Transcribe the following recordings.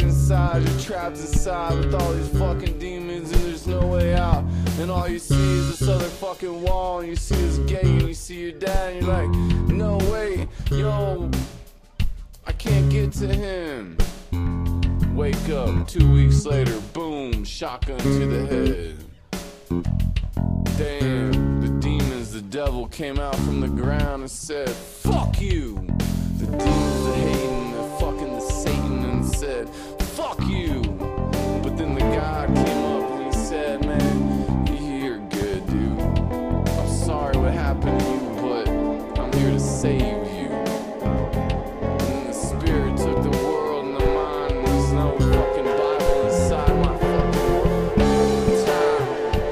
inside, you're trapped inside with all these fucking demons and there's no way out. And all you see is this other fucking wall, and you see this gate, and you see your dad, and you're like, no way, yo, I can't get to him. Wake up 2 weeks later, boom, shotgun to the head. Damn, the demons, the devil came out from the ground and said, fuck you. The demons, the hating, the fucking the Satan, and said, fuck you. But then the God came up and he said, man, you're good, dude. I'm sorry what happened to you, but I'm here to save you. And the spirit took the world and the mind, and there's no fucking Bible inside my fucking time.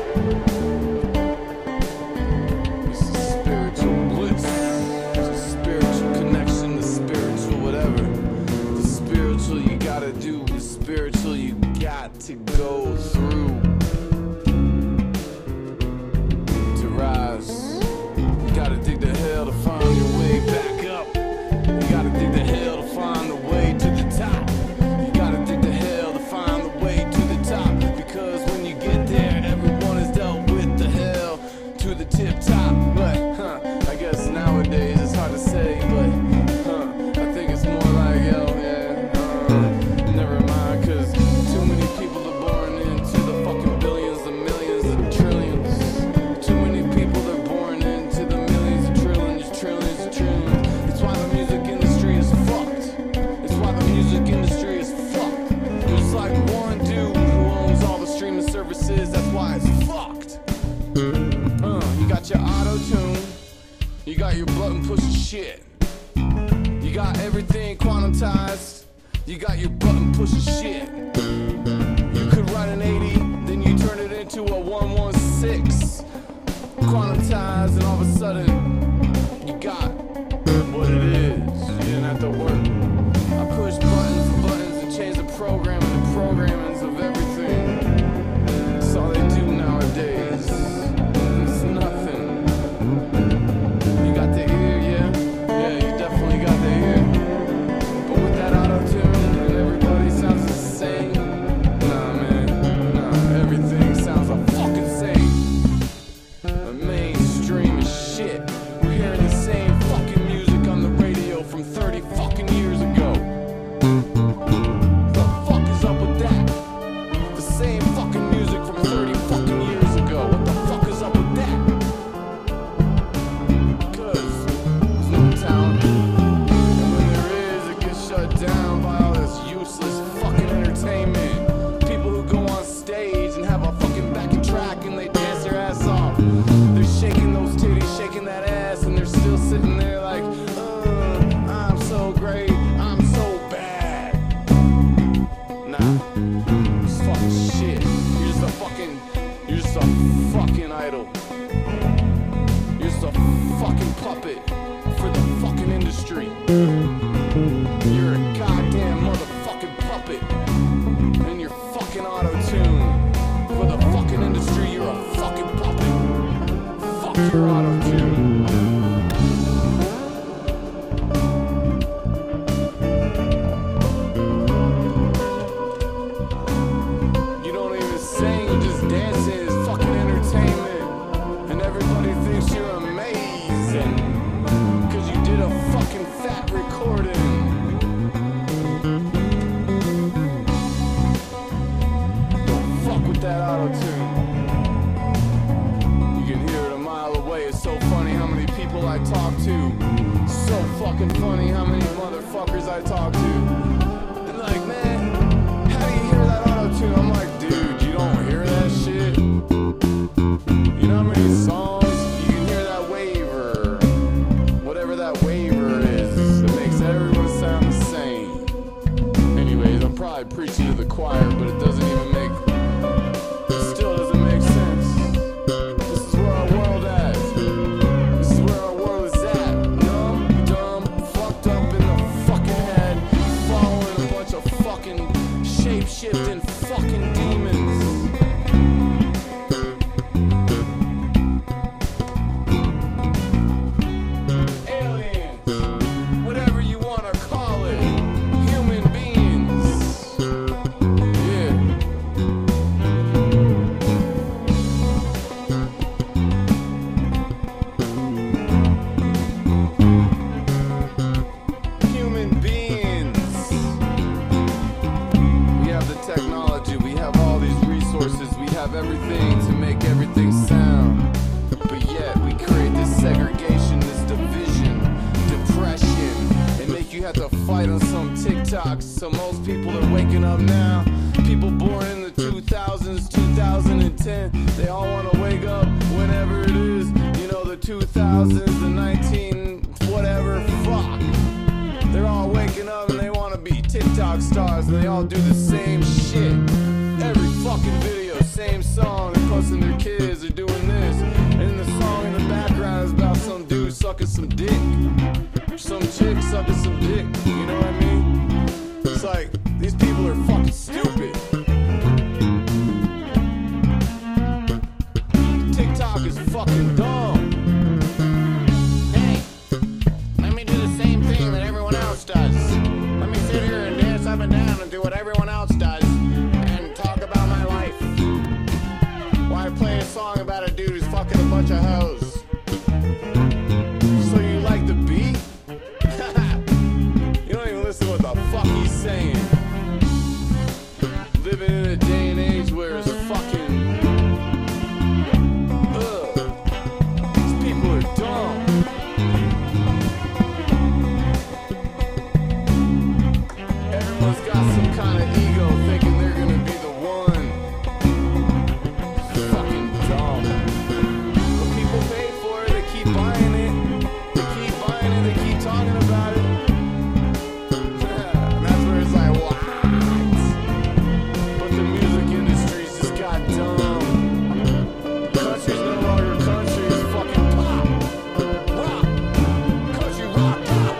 This is spiritual bliss. It's a spiritual connection, the spiritual whatever. The spiritual you gotta do, the spiritual you got to go through to rise. You gotta dig the hell to find your way back up. You gotta dig the hell to find the way to the top. You gotta dig the hell to find the way to the top. Because when you get there, everyone has dealt with the hell to the tip top. But, I guess nowadays it's hard to say, but, I think it's more like, yo, never mind, cause too many people are born into the fucking billions, the millions, the trillions. Too many people are born into the millions, the trillions, trillions, trillions. It's why the music industry is fucked. It's why the music industry is fucked. There's like one dude who owns all the streaming services, that's why it's fucked. You got your auto-tune, you got your button pushing shit. You got everything quantized, you got your button pushing shit. You could write an 80, then you turn it into a 116. Quantized, and all of a sudden, you got what it is. You didn't have to work. I push buttons and buttons and change the programming and programmings of everything. That's all they do nowadays. It's nothing. You got the ear, yeah? Yeah, you definitely got the ear. But with that auto-tune and everybody sounds the same. Nah, man. Nah, everything sounds a fucking same. The mainstream is shit. We're hearing the same fucking music on the radio from 30 fucking years ago. The fuck is up with that? The same fucking music from 30 fucking years ago. What the fuck is up with that? Cause there's no talent. And when there is, it gets shut down by all this useless fucking entertainment. People who go on stage and have a fucking backing track and they dance their ass off. They're shaking those titties, shaking that ass, and they're still sitting there like, I'm so great, I'm so bad. Nah, it's fucking shit. You're just a fucking idol. You're just a fucking puppet for the fucking industry. You're a goddamn motherfucking puppet. And you're fucking auto-tune. For the fucking industry, you're a fucking puppet. Fuck your auto-tune. You don't even sing, you just dancing. It's fucking entertainment. And everybody thinks you're amazing. Cause you did a fucking fat recording. Don't fuck with that auto-tune. You can hear it a mile away. It's so funny how many people I talk to. So fucking funny how many motherfuckers I talk to. And like, man, how do you hear that auto-tune? I'm like, dude, you don't hear that shit? You know how many songs you can hear that waver? Whatever that waver is, it makes everyone sound the same. Anyways, I'm probably preaching to the choir, but it doesn't even make, it still doesn't make sense. This is where our world at. This is where our world is at. Dumb, fucked up in the fucking head, following a bunch of fucking shape-shifting fucking demons. Aliens, whatever you wanna call it, human beings. beings. We have the technology, we have all these resources, we have everything to make everything sound. But yet we create this segregation, this division, depression, and make you have to fight on some TikToks. So most people are waking up now. People born in the 2000s, 2010, they all want to wake up whenever it is. You know, the 2000s, the 19 whatever, fuck. They're all waking up and they want to be TikTok stars, and they all do the same shit. Every fucking video, same song, they're posting their kids, they're doing this. And the song in the background is about some dude sucking some dick. Some chick sucking some dick, you know what I mean? It's like, these people are fucking stupid. TikTok is fucking dumb. Hey, let me do the same thing that everyone else does. Let me sit here and dance up and down and do what everyone else does and talk about my life. Why I play a song about a dude who's fucking a bunch of hoes. So you like the beat? You don't even listen to what the fuck he's saying. Living in a day and age where it's fucking these people are dumb. Everyone's got some kind of ego thinking they're gonna be the one. Fucking dumb. But people pay for it, they keep buying it. They keep buying it, they keep talking about it. And that's where it's like, what? But the music industry's just got dumb. Country's no longer country, it's fucking pop. Rock. Country rock pop.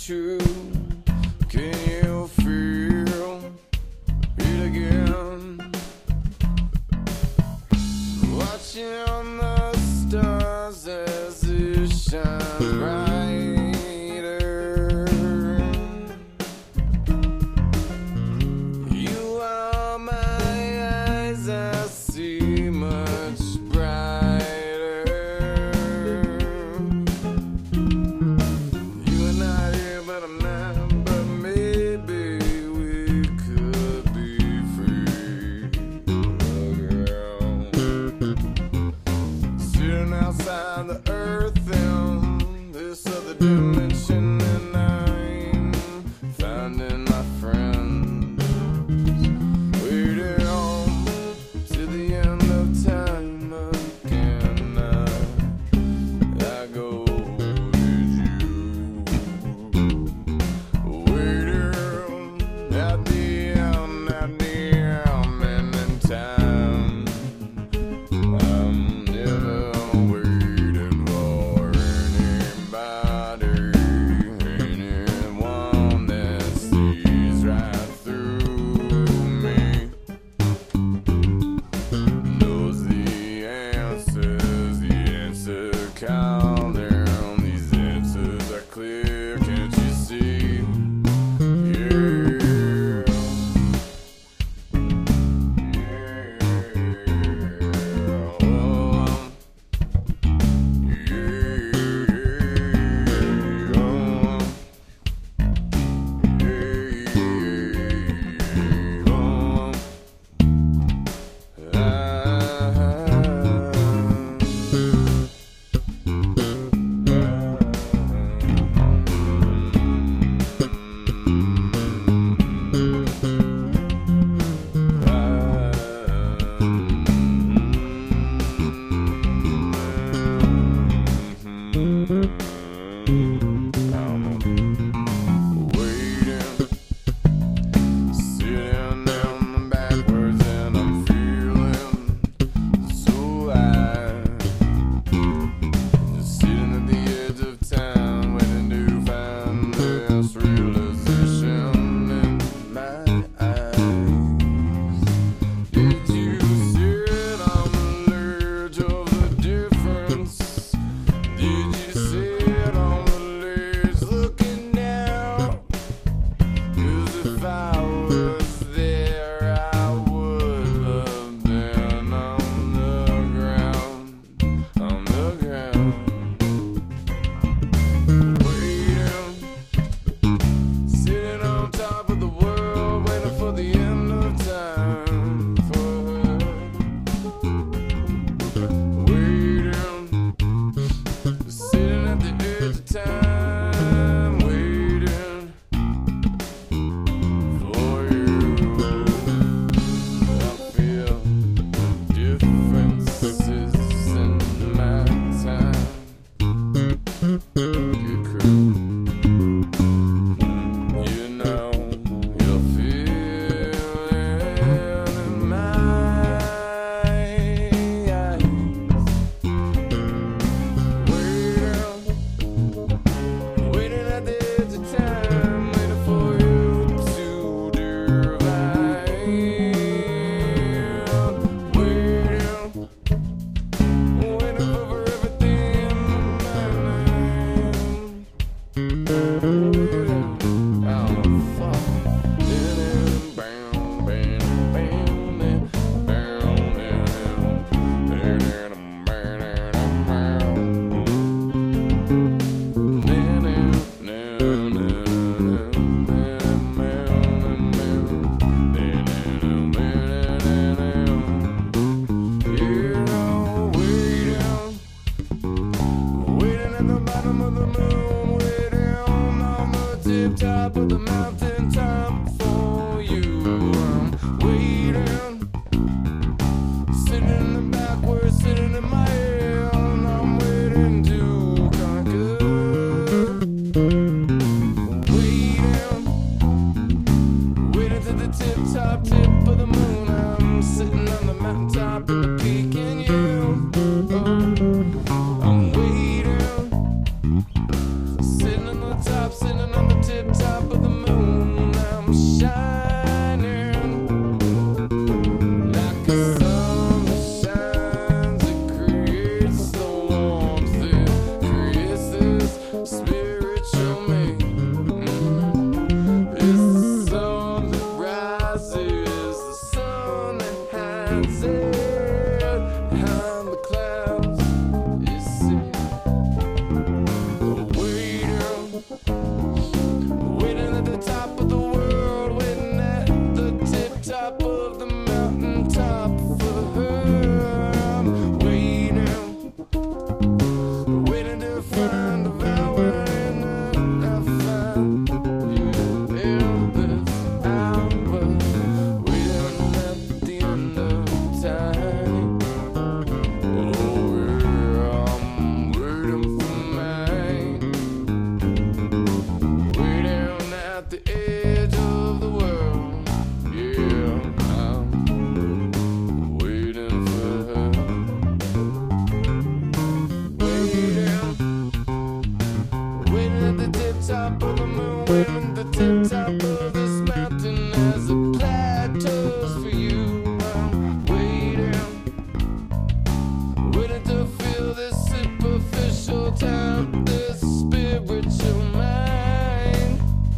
true. Can you feel it again? Watching the stars as it shines brighter. You are my eyes, I see much brighter. You are not here, but I'm not. But maybe we could be free. Sitting outside the earth in this other dimension, and I'm finding my friends. Waiting on to the end of time again. I go with you. Waiting at the end, and in time. I'm never waiting for anybody, anyone that sees right through me, knows the answer count down. These answers are clear, can't you see? Yeah. Top of the mountain top for you. I'm waiting, sitting in the back, we're sitting in my head. I'm waiting to conquer. Waiting to the tip of the moon. I'm sitting on the mountaintop and peeking you. I'm waiting, sitting on the top, sitting on the top. spiritual me. It's the sun that rises, the sun that hides it behind the clouds. You see, waiting at the top of the world, waiting at the tip top of the mountain top for her. I'm waiting to find the valley, and I find you in this hour, waiting at the end of time. Oh, yeah, I'm waiting for mine, waiting at the edge of the world. Yeah, I'm waiting for her. Waiting at the tip top of the moon, waiting at the tip top of this mountain as it plateaus for you. I'm waiting to feel this superficial time, this spiritual mind.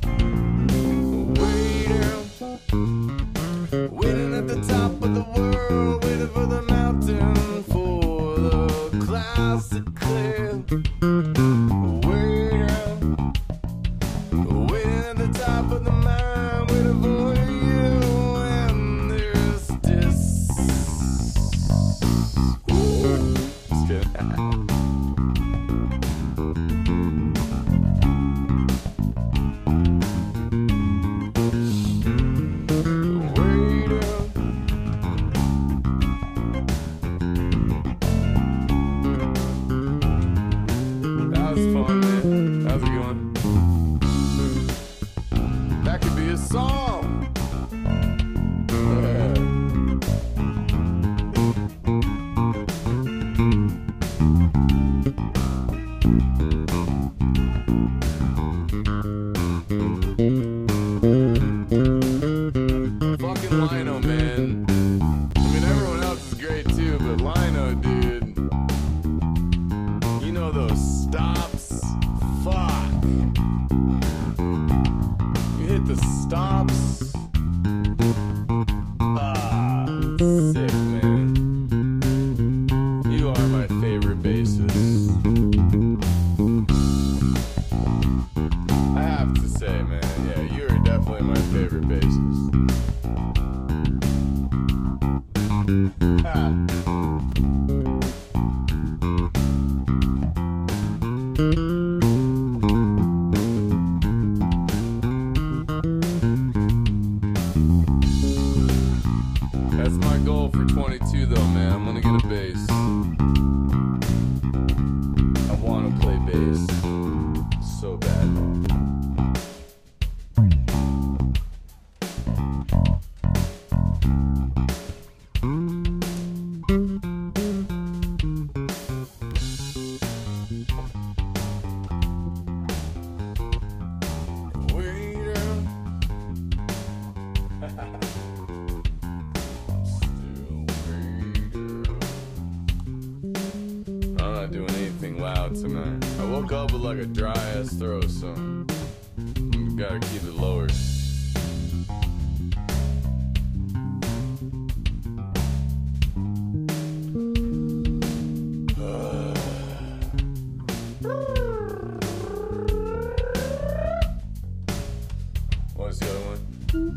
Waiting at the top of the world, waiting for the mountain, for the clouds to clear. Waiting at the top of the mind, waiting for you, and there's this. Just kidding. That was fun, man. How's it going? That could be a song. Fucking Lino, man. I mean, everyone else is great too, but Lino, dude. You know those stops? Fuck. You hit the stops. Ah, sick, man. You are my favorite bassist. I have to say, man, yeah, you are definitely my favorite bassist. Ah. That's my goal for 22 though, man. I'm gonna get a bass. I wanna play bass so bad. I'm not doing anything loud tonight. I woke up with like a dry ass throat, so you gotta keep it lowered. What's the other one?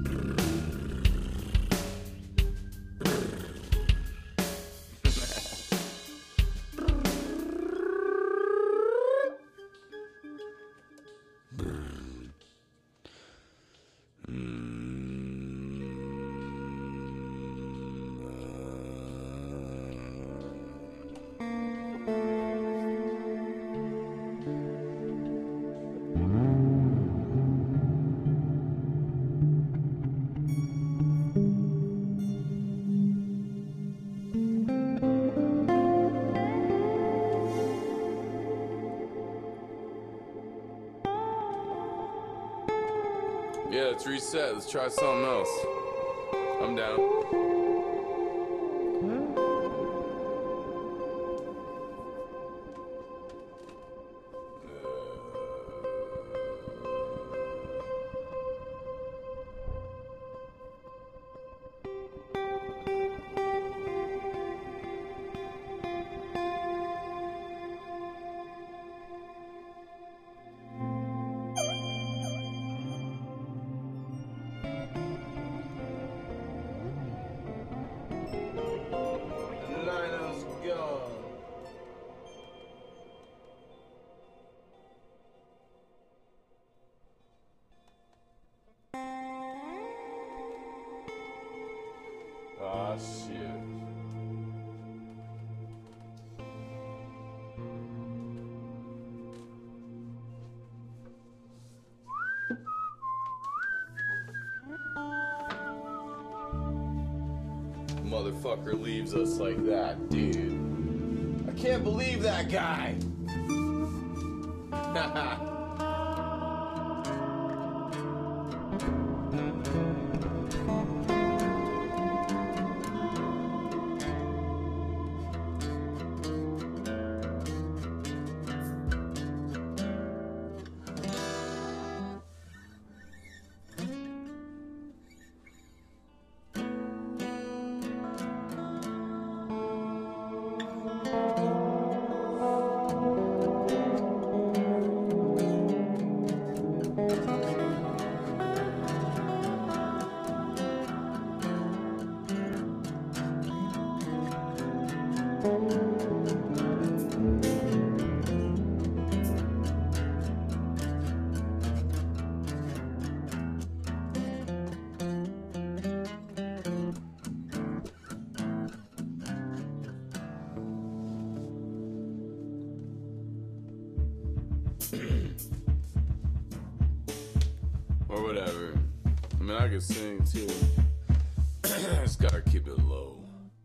Yeah, let's reset. Let's try something else. I'm down. Ah, shit. Motherfucker leaves us like that, dude. I can't believe that guy. Or whatever. I mean, I can sing too. Just gotta keep it low.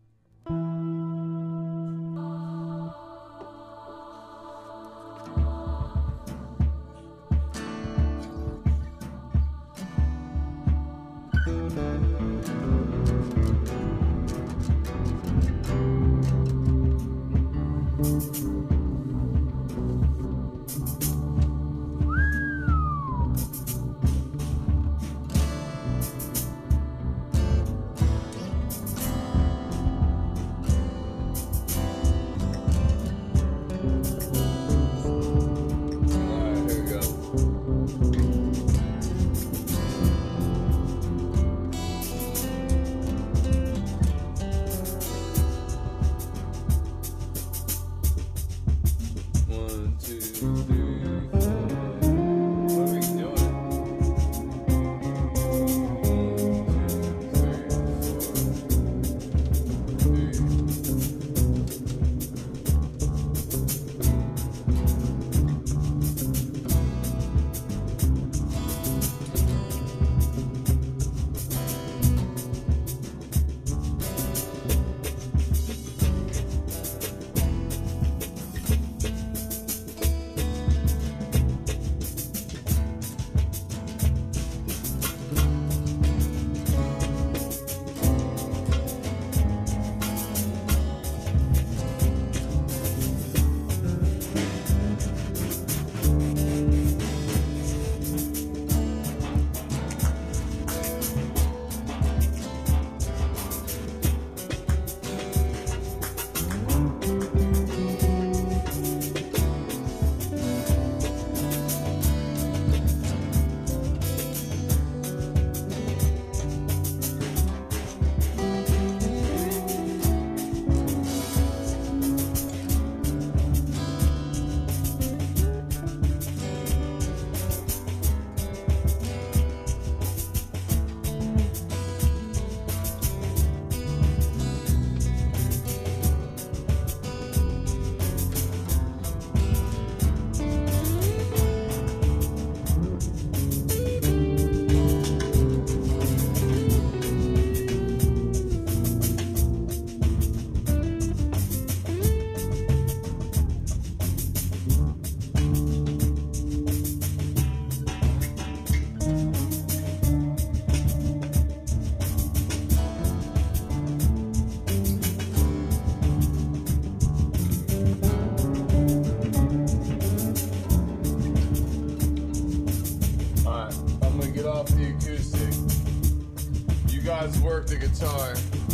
Work the guitar.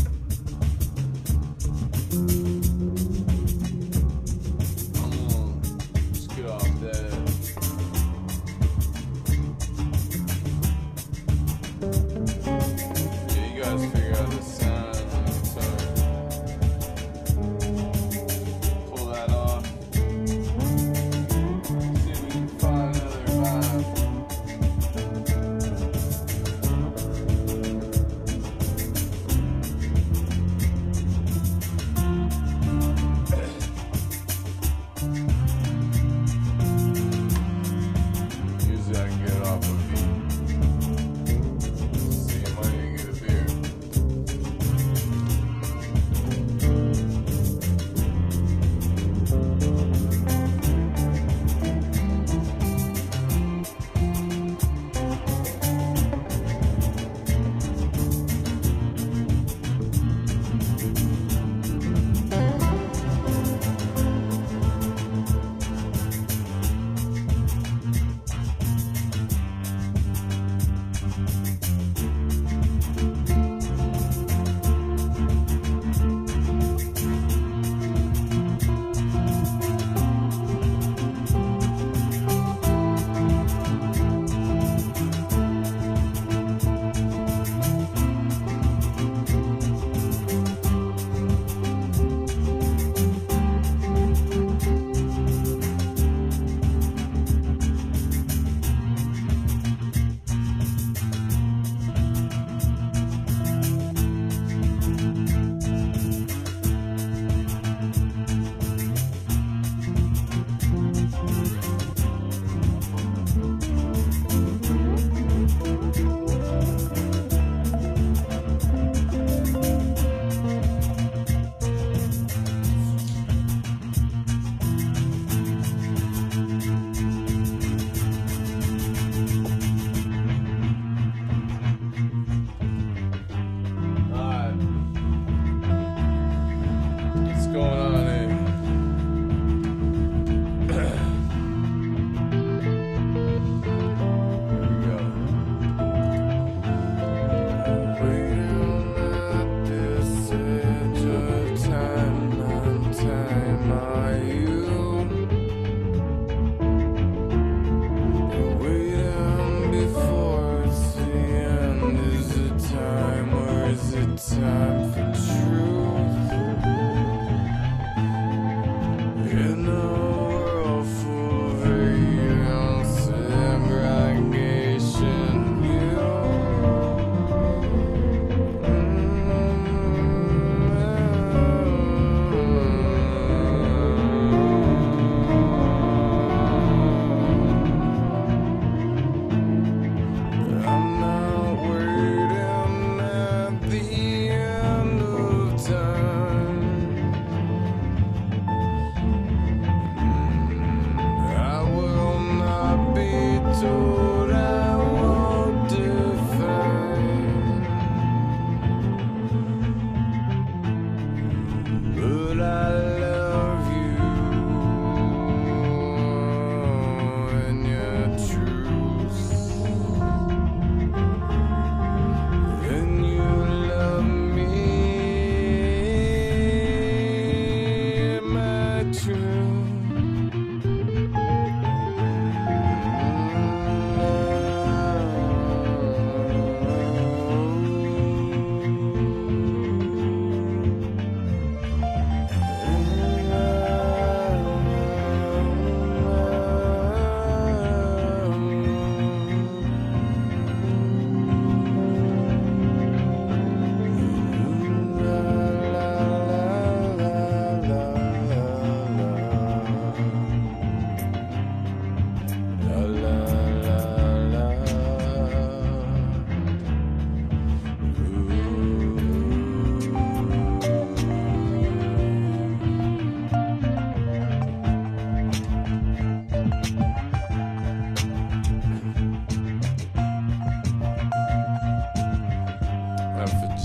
I'm gonna just get off that. Yeah, you guys figure out the sound on the guitar. Pull that off. See if we can find another vibe.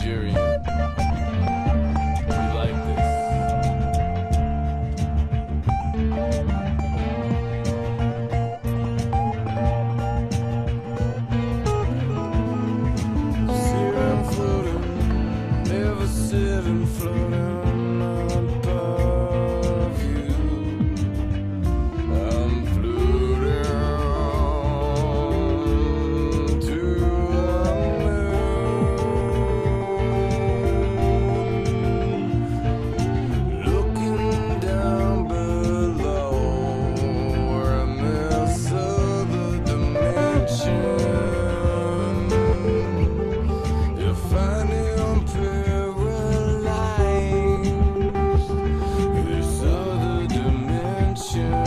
Nigerian. We like this. Sitting floating, never sitting floating above you. I'm floating to the moon, looking down below where I miss other dimension. You find him paralyzed, this other dimension.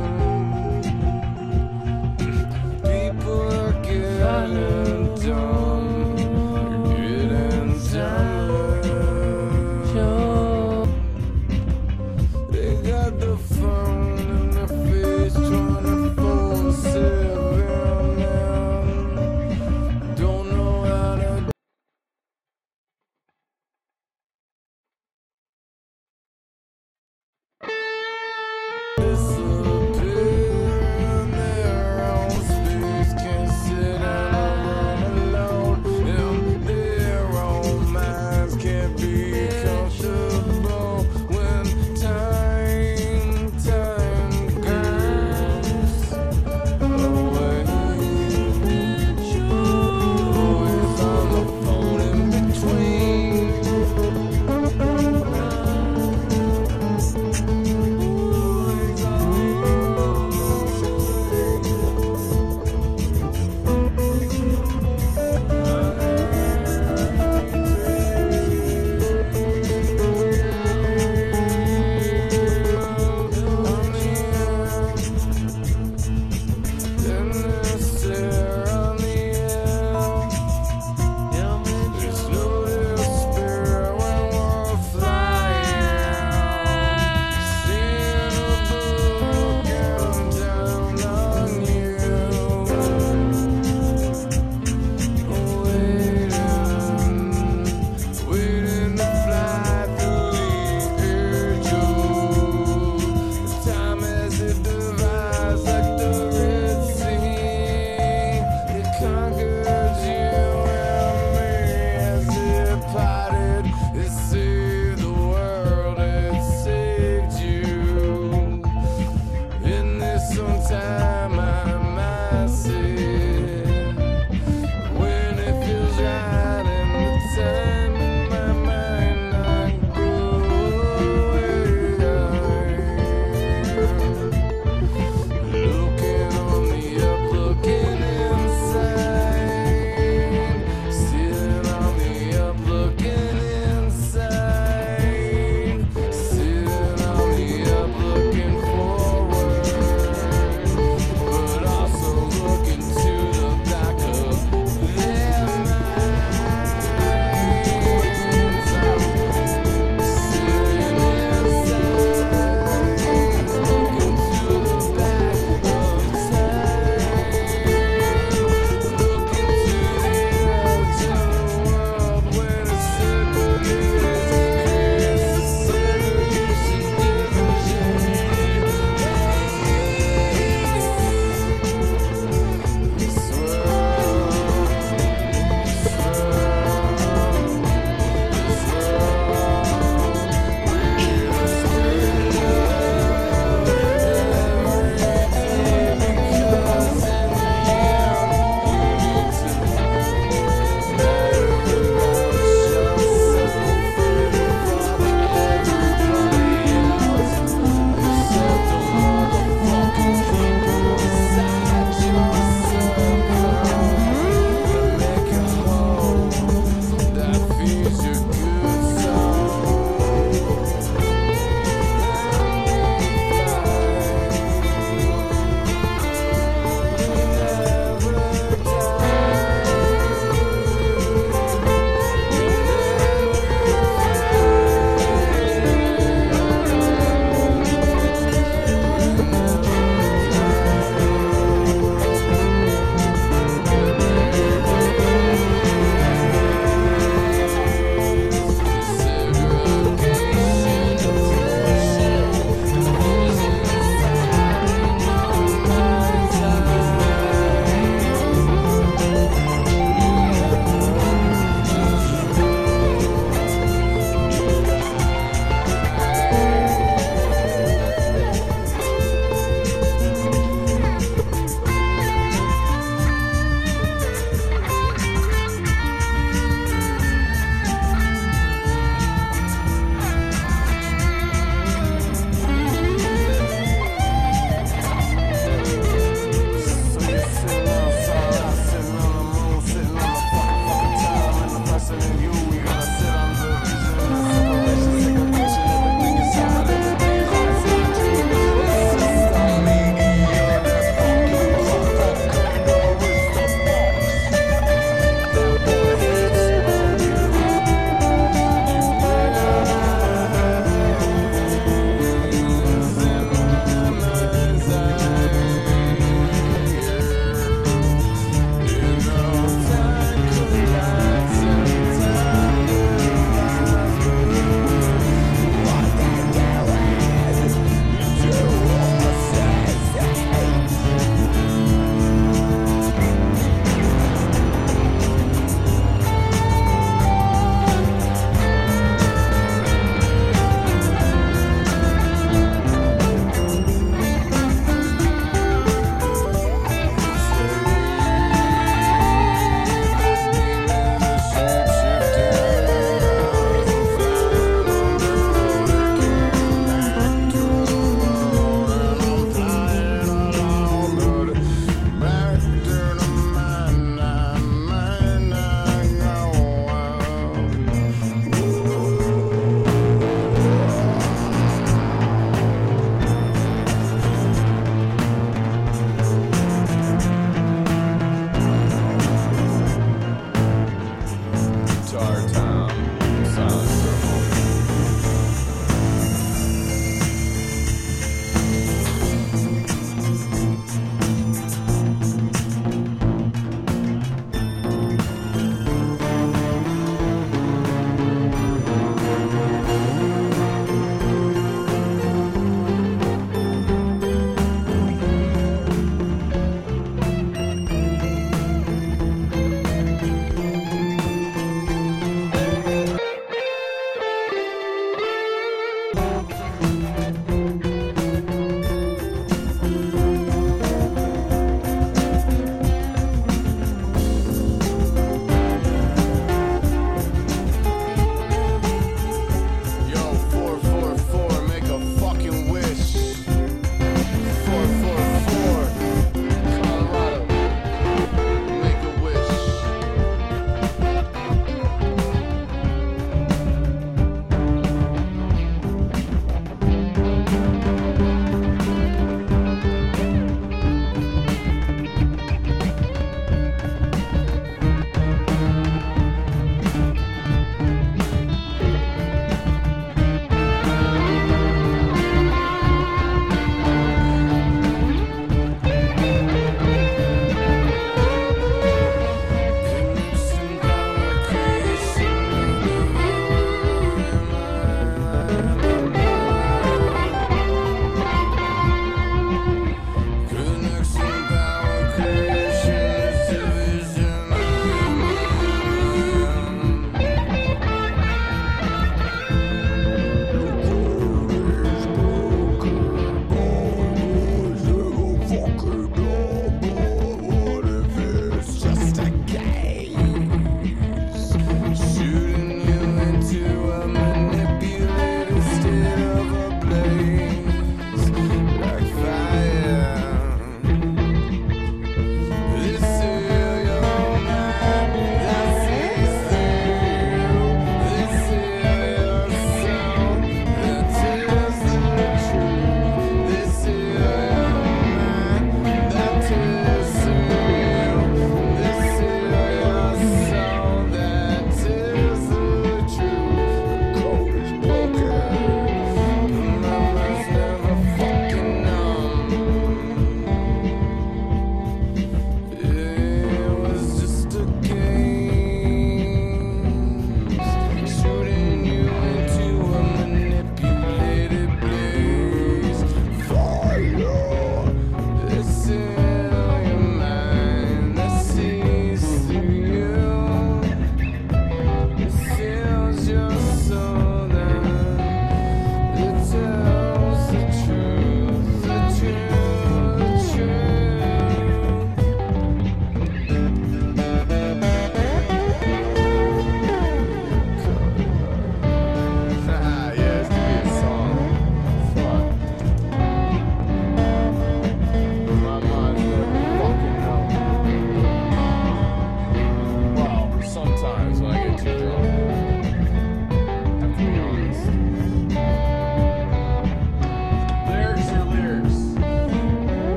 People are getting dumb, getting dumber. They got the phone in their face, trying to force it around them. Don't know how to disappear in their own space. Can't sit in a room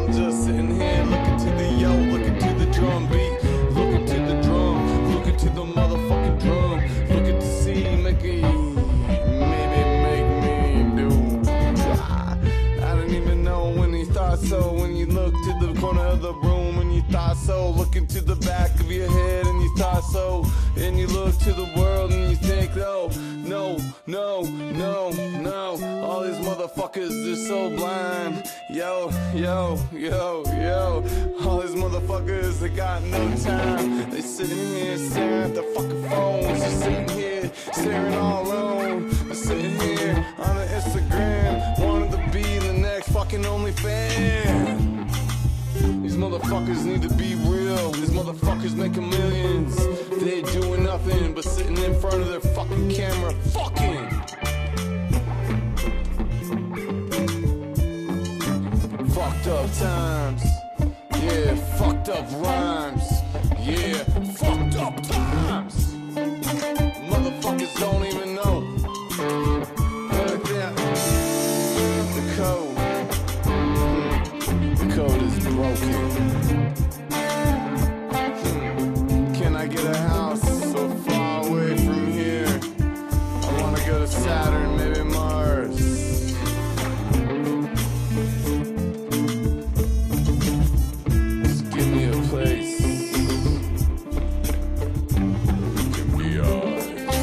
I'm just sitting here looking to the looking to the drum beat, looking to the drum, looking to the motherfucking drum, looking to see, maybe make me do. I didn't even know when you thought so, when you looked to the corner of the room and you thought so, looking to the back of your head and you thought so, and you look to the world and you think, no, all these motherfuckers, they're so blind. Yo, all these motherfuckers, they got no time. They sitting here staring at their fucking phones. They're sitting here staring all alone. They're sitting here on the Instagram, wanting to be the next fucking OnlyFans. These motherfuckers need to be real. These motherfuckers making millions. They ain't doing nothing but sitting in front of their fucking camera. Fucking fucked up times. Yeah, fucked up rhymes. Yeah, fucked up times. Motherfuckers don't even know. The code. The code is broken. Can I get a house so far away from here? I wanna go to Saturn, maybe Mars. Just give me a place. Give me yours.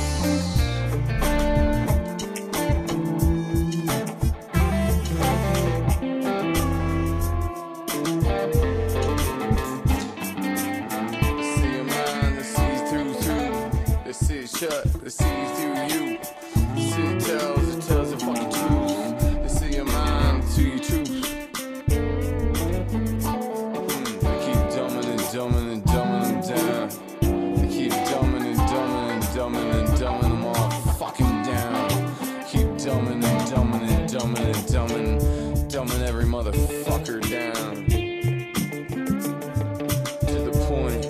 Shut, they see through you. See it tells the fucking truth. They see your mind to your truth. They keep dumbing them down. They keep dumbing them all fucking down. Keep dumbing every motherfucker down. To the point.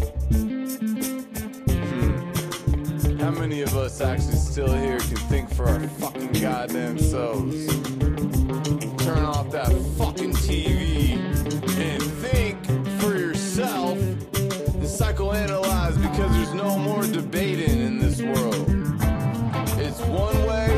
How many of us actually still here can think for our fucking goddamn selves? Turn off that fucking TV and think for yourself and psychoanalyze, because there's no more debating in this world. It's one way.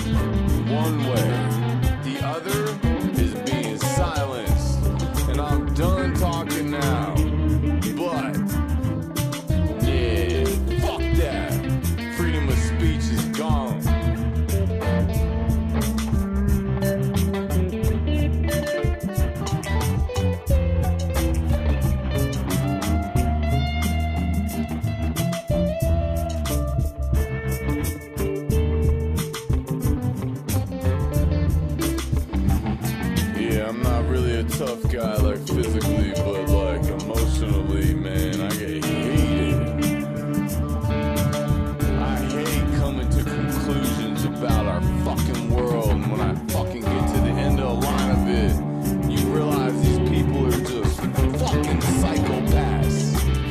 The other is being silenced. And I'm done talking now. But yeah, fuck that. Freedom of speech is gone. Yeah, I'm not really a tough guy, like physically, but like emotionally, man, I get heated. I hate coming to conclusions about our fucking world, and when I fucking get to the end of the line of it, you realize these people are just fucking psychopaths.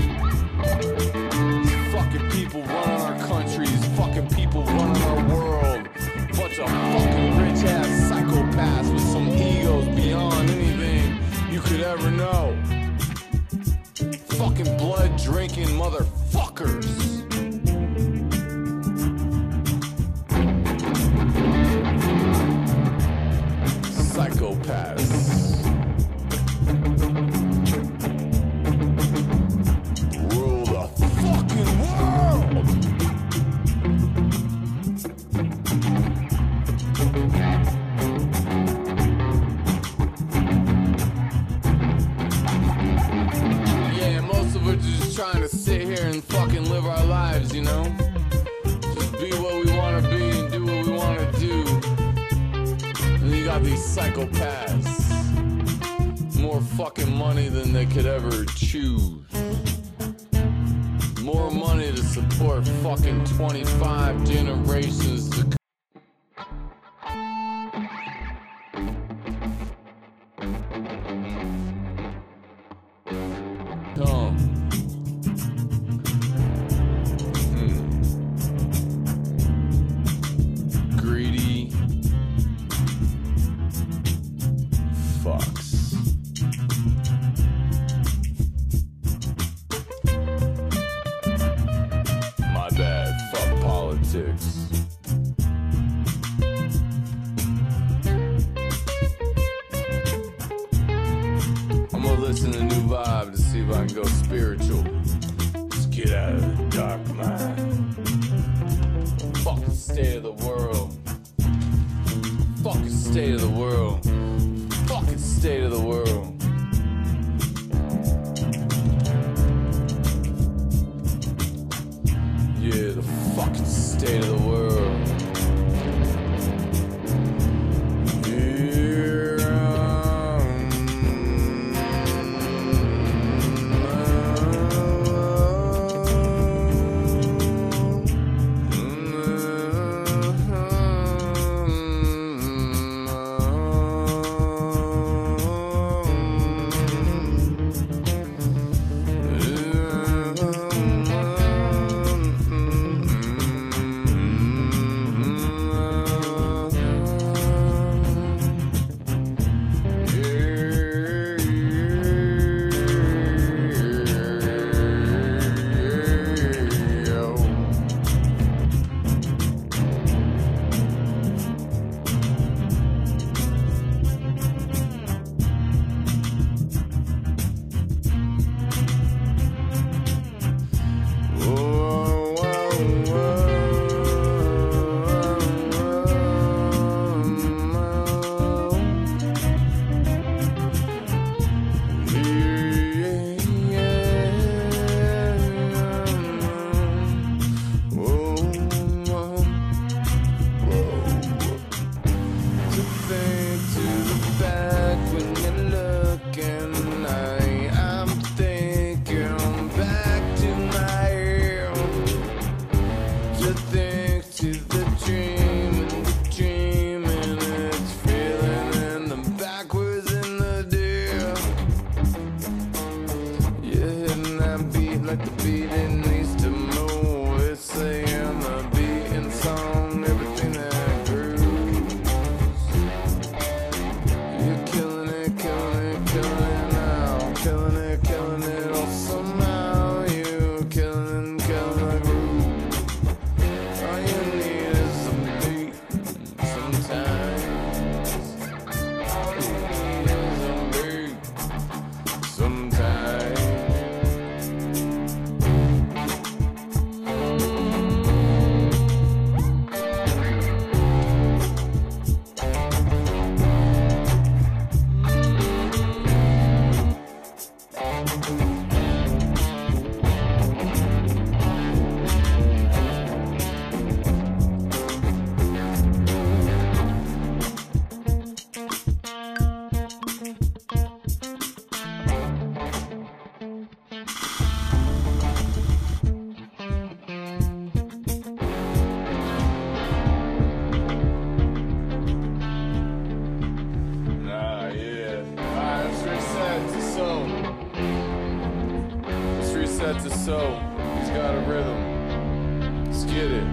These fucking people running our country, these fucking people running our world. Bunch of fucking rich ass psychopaths with some egos beyond anything you could ever know. Fucking blood drinking motherfuckers. Psychopaths. Rule the fucking world. Yeah, most of us just trying to sit here and fucking live our lives, you know? Just be what we want to be and do what we want to do. And you got these psychopaths. More fucking money than they could ever choose. More money to support fucking 25 generations to come. Greedy fucks. gonna listen to New Vibe to see if I can go spiritual. Let's get out of the dark mind. Fuck the state of the world. Fuck the state of the world. Fuck the state of the world. Yeah, the fucking state of the world. Like the beat it needs to move. It's saying the beat and song, everything that grooves. You're killing it, killing it, killing it now. Killing it all somehow. You killing the groove. All you need is a beat sometimes. All you need is a beat sometimes. Let's reset to soul. He's got a rhythm. Let's get it.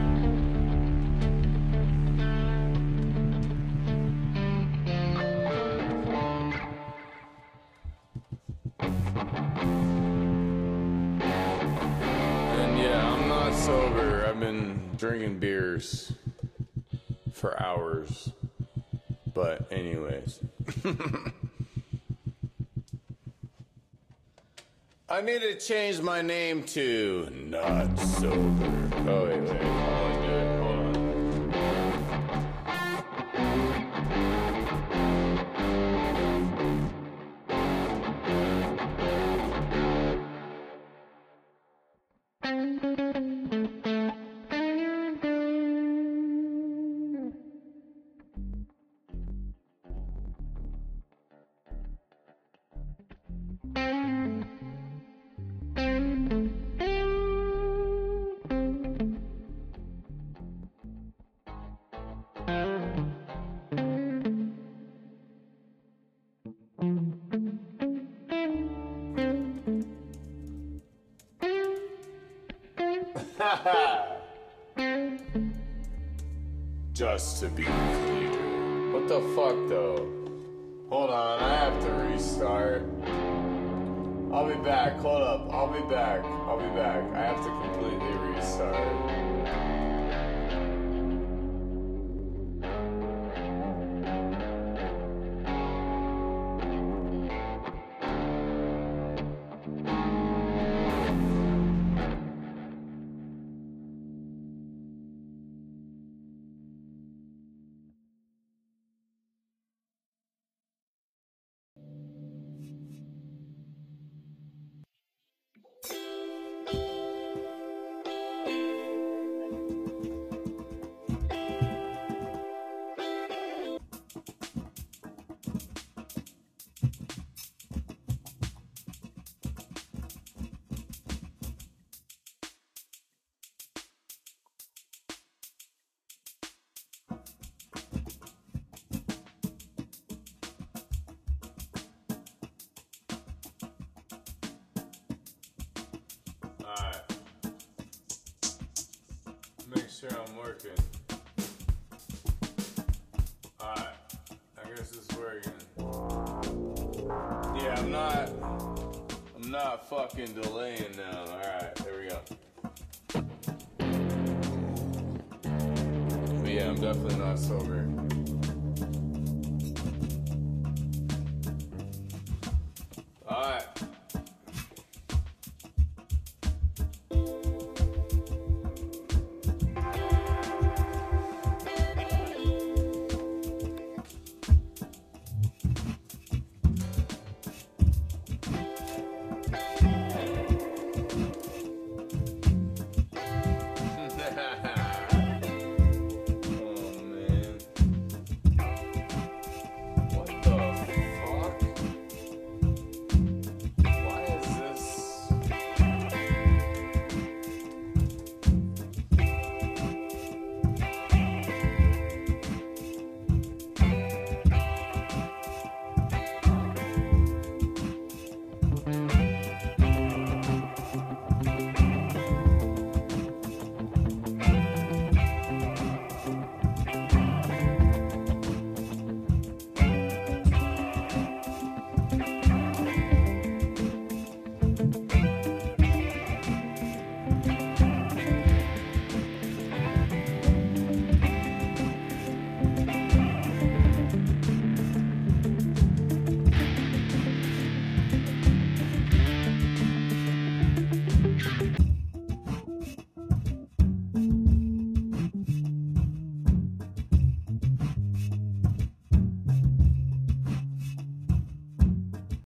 And yeah, I'm not sober. I've been drinking beers for hours. But anyways. I need to change my name to Not Sober. Oh, wait. Hold on. Just to be clear. What the fuck though? Hold on, I have to restart. I'll be back, hold up, I'll be back. I have to completely restart. Alright. Make sure I'm working. Alright. I guess it's working. Yeah, I'm not fucking delaying now. Alright, there we go. But yeah, I'm definitely not sober. Alright.